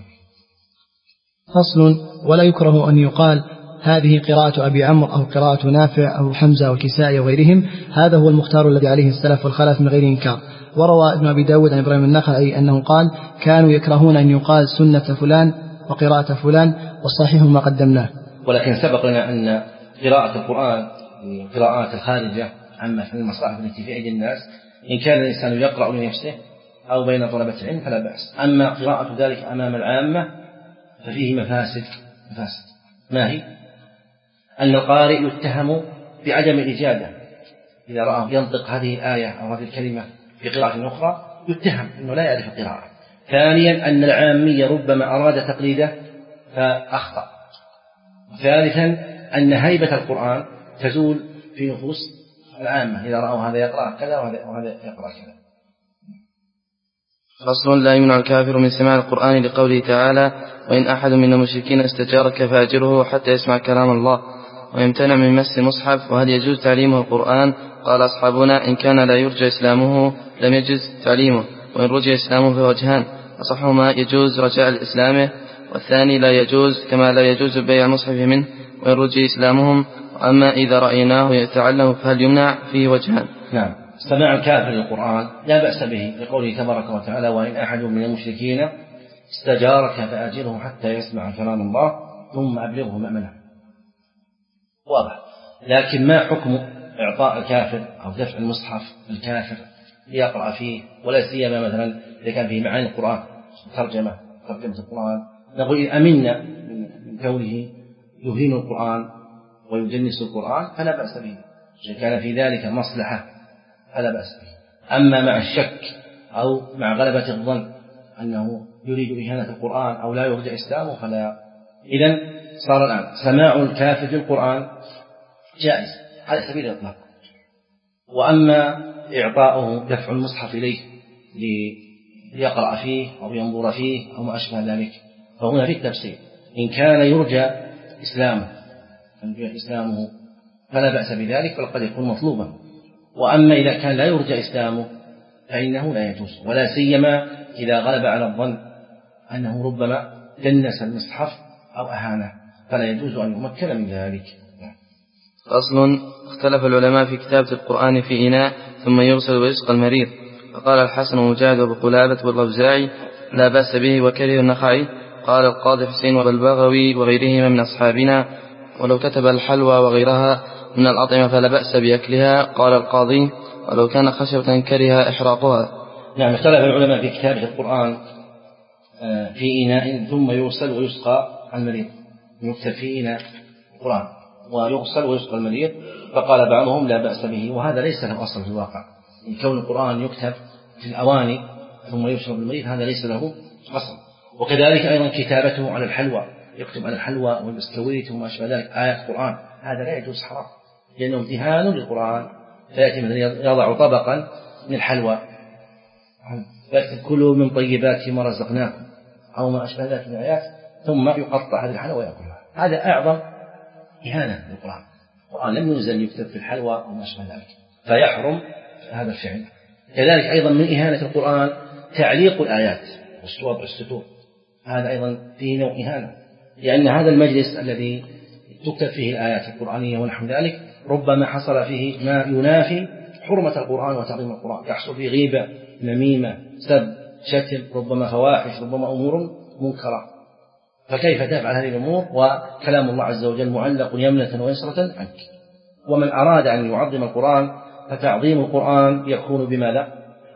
فصل: ولا يكره أن يقال هذه قراءة أبي عمرو أو قراءة نافع أو حمزة والكسائي وغيرهم، هذا هو المختار الذي عليه السلف والخلف من غير إنكار. وروى ابن أبي داود عن إبراهيم النخعي أنه قال: كانوا يكرهون أن يقال سنة فلان وقراءة فلان، والصحيح ما قدمناه. ولكن سبق لنا أن قراءة القرآن قراءات الخارجة عما في المصاحف التي في أيدي الناس، إن كان الإنسان يقرأ لنفسه أو بين طلبة العلم فلا بأس. أما قراءة ذلك أمام العامة ففيه مفاسد مفاسد ما هي؟ أن القارئ يتهم بعدم الإجادة إذا رأى ينطق هذه الآية أو هذه الكلمة في قراءة أخرى، يتهم أنه لا يعرف القراءة. ثانيا أن العامي ربما أراد تقليده فأخطأ. ثالثا أن هيبة القرآن تزول في نفوس العامة إذا رأوا هذا يقرأ كذا وهذا يقرأ كذا. فصل: لا يمنع الكافر من سماع القرآن لقوله تعالى: وإن أحد من المشركين استجارك فأجره حتى يسمع كلام الله. ويمتنع من مس المصحف. وهل يجوز تعليمه القرآن؟ قال أصحابنا: إن كان لا يرجى إسلامه لم يجوز تعليمه، وإن رجى إسلامه فوجهان: أصحهما يجوز رجاء الإسلام، والثاني لا يجوز، كما لا يجوز بيع المصحف منه وإن رجى إسلامهم. وأما إذا رأيناه يتعلم فهل يمنع؟ فيه وجهان. نعم. سماع الكافر للقرآن لا بأس به لقوله تبارك وتعالى: وإن أحد من المشركين استجارك فأجره حتى يسمع كلام الله ثم أبلغه مأمنه. واضح. لكن ما حكم إعطاء الكافر أو دفع المصحف الكافر ليقرأ فيه، ولا سيما مثلا إذا كان فيه معاني القرآن ترجمة ترجمة القرآن؟ نقول إن أمنا من كونه يهين القرآن ويدنس القرآن فلا بأس به، إذا كان في ذلك مصلحة فلا بأس به. أما مع الشك أو مع غلبة الظن أنه يريد إهانة القرآن أو لا يرجع إسلامه فلا. إذن صار الآن سماع الكافر للقرآن جائز على سبيل الإطلاق. وأما إعطاؤه دفع المصحف إليه ليقرأ فيه أو ينظر فيه أو ما أشبه ذلك فهنا في التفسير. إن كان يرجى إسلامه إسلامه فلا بأس بذلك، بل قد يكون مطلوبا. وأما إذا كان لا يرجى إسلامه فإنه لا يجوز، ولا سيما إذا غلب على الظن أنه ربما دنس المصحف أو أهانه فلا يجوز أن يمكن من ذلك. أصل: اختلف العلماء في كتابة القرآن في إناء ثم يغسل ويسقى المريض. فقال الحسن ومجاهد وابو قلابة والأوزاعي: لا بأس به، وكره النخعي. قال القاضي حسين والبغوي وغيرهما من أصحابنا: ولو كتب الحلوى وغيرها من الأطعمة فلا بأس بأكلها. قال القاضي: ولو كان خشبة كره إحراقها. نعم. اختلف العلماء في كتابة القرآن في إناء ثم يغسل ويسقى المريض. يكتب في إناء القرآن ويغسل ويسقى المريض، فقال بعضهم لا بأس به، وهذا ليس له أصل في الواقع. إن كون القرآن يكتب في الأواني ثم يشرب المريض هذا ليس له أصل. وكذلك أيضا كتابته على الحلوى، يكتب على الحلوى والبسكويت وما أشبه ذلك آيات القرآن، هذا لا يجوز، حرام، لأنه امتهان للقرآن. فيأتي مثلا يضع طبقا من الحلوى فيكتب: كلوا من طيبات ما رزقناكم أو ما أشبه ذلك من الآيات، ثم يقطع هذه الحلوى ويأكلها. هذا أعظم إهانة للقرآن. القرآن لم ينزل يكتب في الحلوى وما أشبه ذلك، فيحرم هذا الفعل. كذلك أيضا من إهانة القرآن تعليق الآيات والصور السطور، هذا أيضا فيه نوع إهانة، لأن هذا المجلس الذي تكتب فيه الآيات القرآنية ونحو ذلك ربما حصل فيه ما ينافي حرمة القرآن وتعظيم القرآن، يحصل فيه غيبة، نميمة، سب، شتم، ربما فواحش، ربما أمور منكرة. فكيف تفعل هذه الأمور وكلام الله عز وجل معلق يمنة ويسرة عنك؟ ومن أراد أن يعظم القرآن فتعظيم القرآن يكون بماذا؟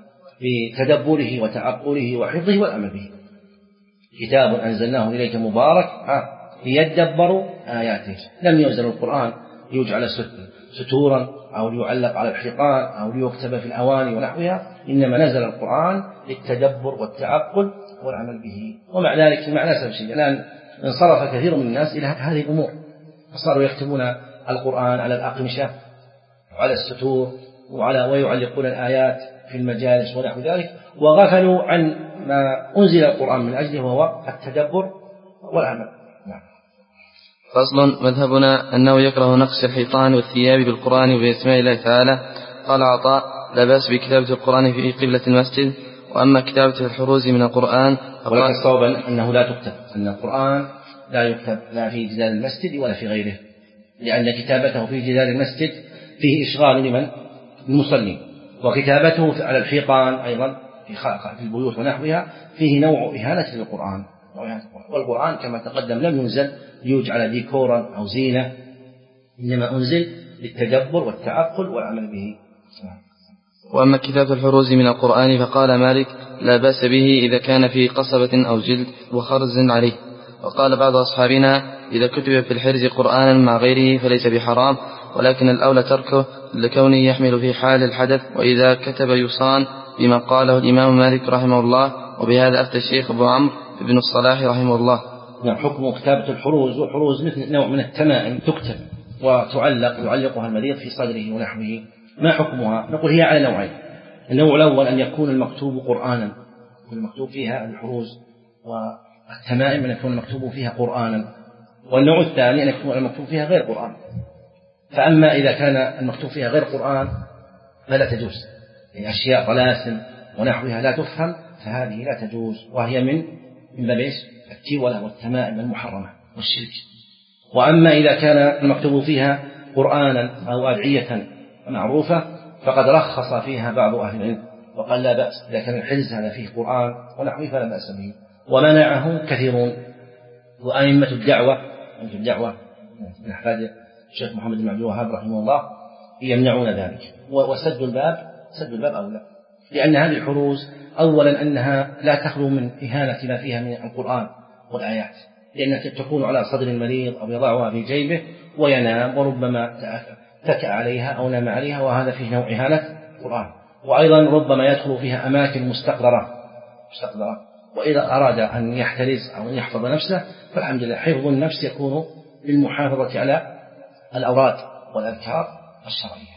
بتدبره وتعقله وحفظه والأمل به. كتاب أنزلناه إليك مبارك ليدبروا آياته. لم ينزل القرآن ليجعل ستورا أو ليعلق على الحيطان أو ليكتب في الأواني ونحوها، إنما نزل القرآن للتدبر والتعقل والعمل به. ومع ذلك مع الأسف الشديد الآن انصرف كثير من الناس إلى هذه الأمور، فصاروا يكتبون القرآن على الأقمشة وعلى الستور وعلى ويعلقون الآيات في المجالس ونحو ذلك، وغفلوا عن ما أنزل القرآن من أجله وهو التدبر والعمل. نعم. فصل: مذهبنا أنه يكره نقش الحيطان والثياب بالقرآن وبأسماء الله تعالى. قال عطاء: لا بأس بكتابة القرآن في قبلة المسجد. وأما كتابة الحروز من القرآن ولكن الصواب أنه لا تكتب، أن القرآن لا يكتب لا في جدار المسجد ولا في غيره، لأن كتابته في جدار المسجد فيه إشغال لمن؟ المصلين. وكتابته على الحيطان أيضا في البيوت ونحوها فيه نوع إهانة للقرآن. والقرآن كما تقدم لم ينزل ليجعل ديكورا أو زينة، إنما أنزل للتدبر والتعقل والعمل به. وأما كتابة الحروز من القرآن فقال مالك: لا بأس به إذا كان فيه قصبة أو جلد وخرز عليه. وقال بعض أصحابنا: إذا كتب في الحرز قرآنا مع غيره فليس بحرام، ولكن الأولى تركه لكونه يحمل في حال الحدث، وإذا كتب يصان، بما قاله الإمام مالك رحمه الله. وبهذا أفتى الشيخ أبو عمرو بن الصلاح رحمه الله. نعم. حكم كتابة الحروز، والحروز مثل نوع من التمائم تكتب وتعلق يعلقها المريض في صدره ونحوه. ما حكمها؟ نقول هي على نوعين. النوع الأول أن يكون المكتوب قرآنا يكون المكتوب فيها الحروز والتمائم أن يكون المكتوب فيها قرآنا، والنوع الثاني أن يكون المكتوب فيها غير قرآن. فأما إذا كان المكتوب فيها غير قرآن فلا تجوز، يعني أشياء طلاسم ونحوها لا تفهم، فهذه لا تجوز، وهي من من باب التيولة والتمائم المحرمة والشرك. وأما إذا كان المكتوب فيها قرآنا أو أدعية معروفة فقد رخص فيها بعض أهل العلم وقال لا بأس، إذا كان الحرز هذا فيه قرآن ونحوه فلا بأس به، ومنعه كثيرون. وأئمة الدعوة أئمة الدعوة من أحفاد الشيخ محمد بن عبد الوهاب رحمه الله يمنعون ذلك. وسد الباب سد الباب أولى، لأن هذه الحروز أولا أنها لا تخلو من إهانة ما فيها من القرآن والآيات، لأنها تكون على صدر المريض أو يضعها في جيبه وينام، وربما تكأ عليها أو نام عليها، وهذا فيه نوع إهانة القرآن. وأيضا ربما يدخل فيها أماكن مستقذرة مستقذرة وإذا أراد أن يحترز أو أن يحفظ نفسه فالحمد لله حفظ النفس يكون بالمحافظة على الأوراد والأذكار الشرعية.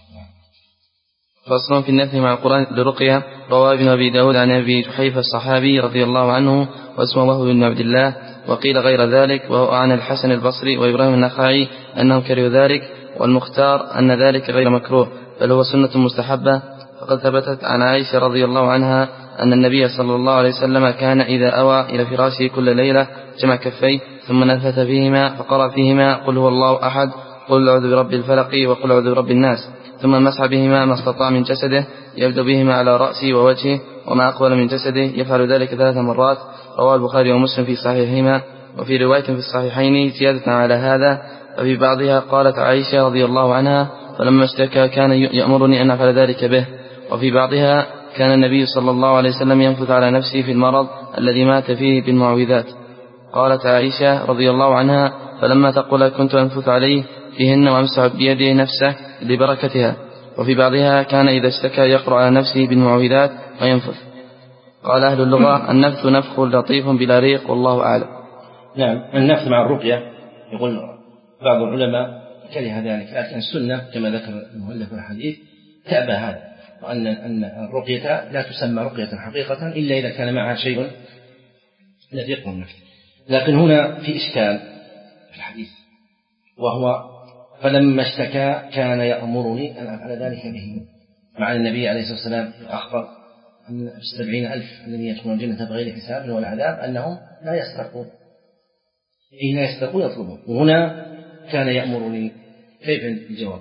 فصل في النفي مع القرآن للرقية. روى ابن أبي داود عن أبي جحيفة الصحابي رضي الله عنه واسمه وهب بن عبد الله، وقيل غير ذلك، وهو عن الحسن البصري وإبراهيم النخعي أنهم كرهوا ذلك، والمختار أن ذلك غير مكروه بل هو سنة مستحبة. فقد ثبتت عن عائشة رضي الله عنها أن النبي صلى الله عليه وسلم كان إذا أوى إلى فراشه كل ليلة جمع كفيه ثم نفث فيهما فقرأ فيهما قل هو الله أحد، قل أعوذ برب الفلق، وقل أعوذ برب الناس، ثم مسح بهما ما استطاع من جسده، يبدأ بهما على رأسه ووجهه وما أقبل من جسده، يفعل ذلك ثلاث مرات. رواه البخاري ومسلم في صحيحهما. وفي رواية في الصحيحين زيادة على هذا. وفي بعضها قالت عائشة رضي الله عنها فلما اشتكى كان يأمرني أن أفعل ذلك به. وفي بعضها كان النبي صلى الله عليه وسلم ينفث على نفسه في المرض الذي مات فيه بالمعوذات. قالت عائشة رضي الله عنها فلما تقول كنت أنفث عليه فيهن وأمسح بيده نفسه لبركتها. وفي بعضها كان إذا اشتكى يقرأ على نفسه بالمعوذات وينفث. قال أهل اللغة النفث نفخ لطيف بلا ريق، والله أعلم. نعم، النفث مع الرقية يقول بعض العلماء كره ذلك، لكن السنة كما ذكر المؤلف في الحديث تأبى هذا، وأن أن الرقية لا تسمى رقية حقيقة إلا إذا كان معها شيء الذي يقوم النفث. لكن هنا في إشكال في الحديث، وهو فلما اشتكى كان يأمرني أن أفعل ذلك به، مع النبي عليه الصلاة والسلام أخبر أن السبعين ألف الذين يدخلون الجنة بغير حساب والعذاب أنهم لا يسترقون، إن يسترقون يطلبون، وهنا كان يأمرني. كيف الجواب؟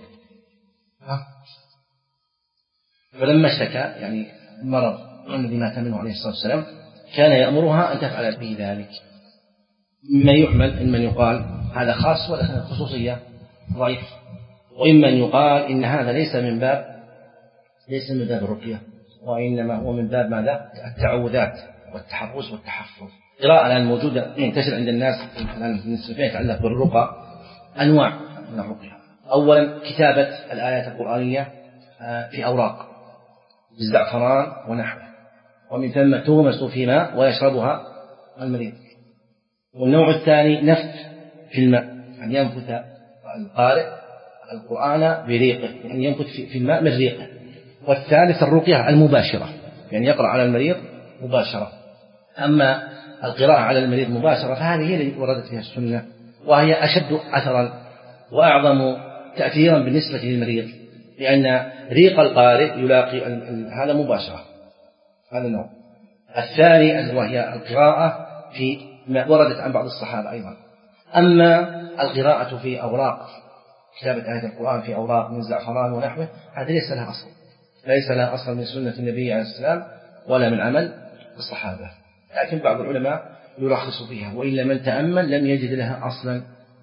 فلما اشتكى يعني المرض الذي مات منه عليه الصلاة والسلام كان يأمرها أن تفعل به ذلك، مما يحمل إن من يقال هذا خاص ولكن الخصوصية ضعيف، وإما أن يقال إن هذا ليس من باب ليس من باب الرقية، وإنما هو من باب ماذا؟ التعوذات والتحرز والتحفظ. قراءة الآن موجودة منتشرة عند الناس الآن بالنسبة فيما يتعلق بالرقى أنواع من الرقية. أولا كتابة الآيات القرآنية في أوراق بالزعفران ونحوه، ومن ثم تغمس في ماء ويشربها المريض. والنوع الثاني نفث في الماء، أن ينفث القارئ القرآن بريقه، يعني ينفث في الماء من ريقه. والثالث الرقية المباشرة، يعني يقرأ على المريض مباشرة. أما القراءة على المريض مباشرة فهذه هي التي وردت فيها السنة، وهي أشد أثرا وأعظم تأثيرا بالنسبة للمريض، لأن ريق القارئ يلاقي هذا مباشرة. هذا النوع الثاني وهي القراءة في ما وردت عن بعض الصحابة أيضا. أما القراءة في أوراق، كتابة آية القرآن في أوراق من زعفران ونحوه، هذا ليس لها أصل، ليس لها أصل من سنة النبي عليه السلام ولا من عمل الصحابة، لكن بعض العلماء يرخص فيها، وإلا من تأمل لم يجد لها أصلا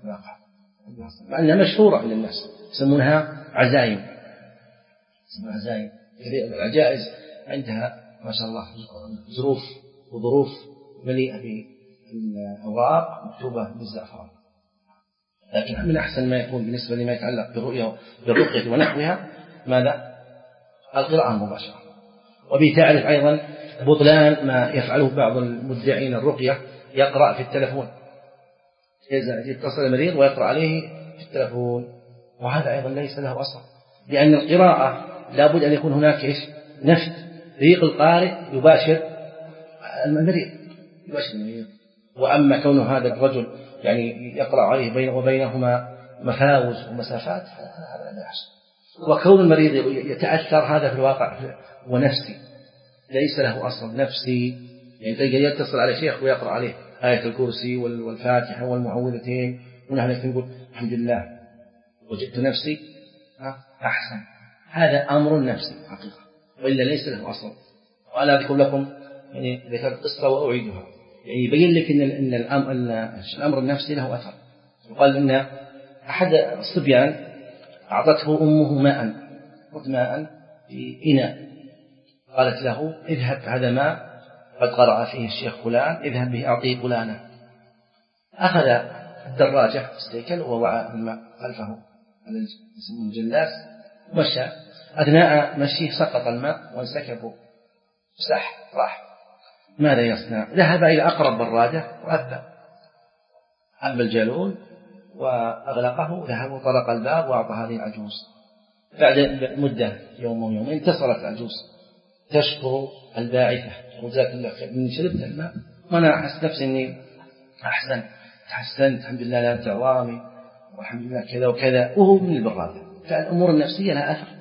مع أنها مشهورة عند الناس، يسمونها عزائم، يسمونها عزائم. العجائز عندها ما شاء الله ظروف وظروف مليئة بالأوراق مكتوبة بالزعفران. لكن من أحسن ما يكون بالنسبة لما يتعلق بالرؤية بالرقية ونحوها ماذا؟ القراءة المباشرة. وبتعرف أيضا بطلان ما يفعله بعض المدعين الرقية، يقرأ في التلفون، يتصل المريض ويقرأ عليه في التلفون، وهذا أيضا ليس له أصل، لأن القراءة لابد أن يكون هناك إيش؟ نفث، ريق القارئ يباشر المريض يبشر المريض. وأما كون هذا الرجل يعني يقرأ عليه بين وبينهما مفاوز ومسافات هذا لا يحصل. وكون المريض يتأثر هذا في الواقع ونفسي ليس له أصل نفسي، يعني يتصل على شيخ ويقرأ عليه آية الكرسي والفاتحة والمعوذتين ونحن نقول الحمد لله وجدت نفسي أحسن. هذا أمر نفسي حقيقة وإلا ليس له أصل. وأنا أذكر لكم يعني ذكرت قصة وأعيدها يعني يبين لك إن إن الأمر الأمر النفسي له أثر. وقال إن أحد الصبيان أعطته أمه ماء ماء في إناء، قالت له اذهب هذا ماء قد قرأ فيه الشيخ فلان اذهب به أعطيه فلانة. أخذ الدراجة استيكل ووعى الماء خلفه على الجلاس مشى. أثناء مشيه سقط الماء وانسكبوا سح راح. ماذا يصنع؟ ذهب إلى أقرب برادة وأبى أبى الجالون وأغلقه. ذهب وطرق الباب وأعطى هذه العجوز. بعد مدة يوم أو يومين اتصلت العجوز تشكر الباعثة وجزاك الله خير من شربت الماء وأنا أحس نفسي إني أحسن تحسنت الحمد لله لا تعوامي والحمد لله كذا وكذا، وهو من البرادة. فالأمور النفسية لها أثر